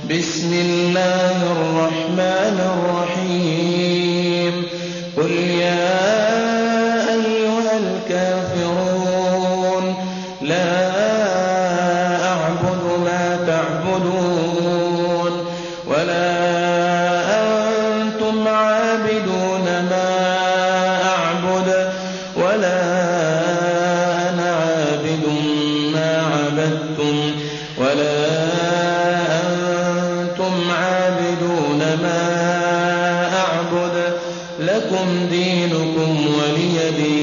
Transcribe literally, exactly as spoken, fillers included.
بسم الله الرحمن الرحيم قل يا أيها الكافرون لا أعبد ما تعبدون ولا أنتم عابدون ما أعبد ولا أنا عابد ما عبدتم ولا أنتم عابدون ما أعبد لكم دينكم ولي دين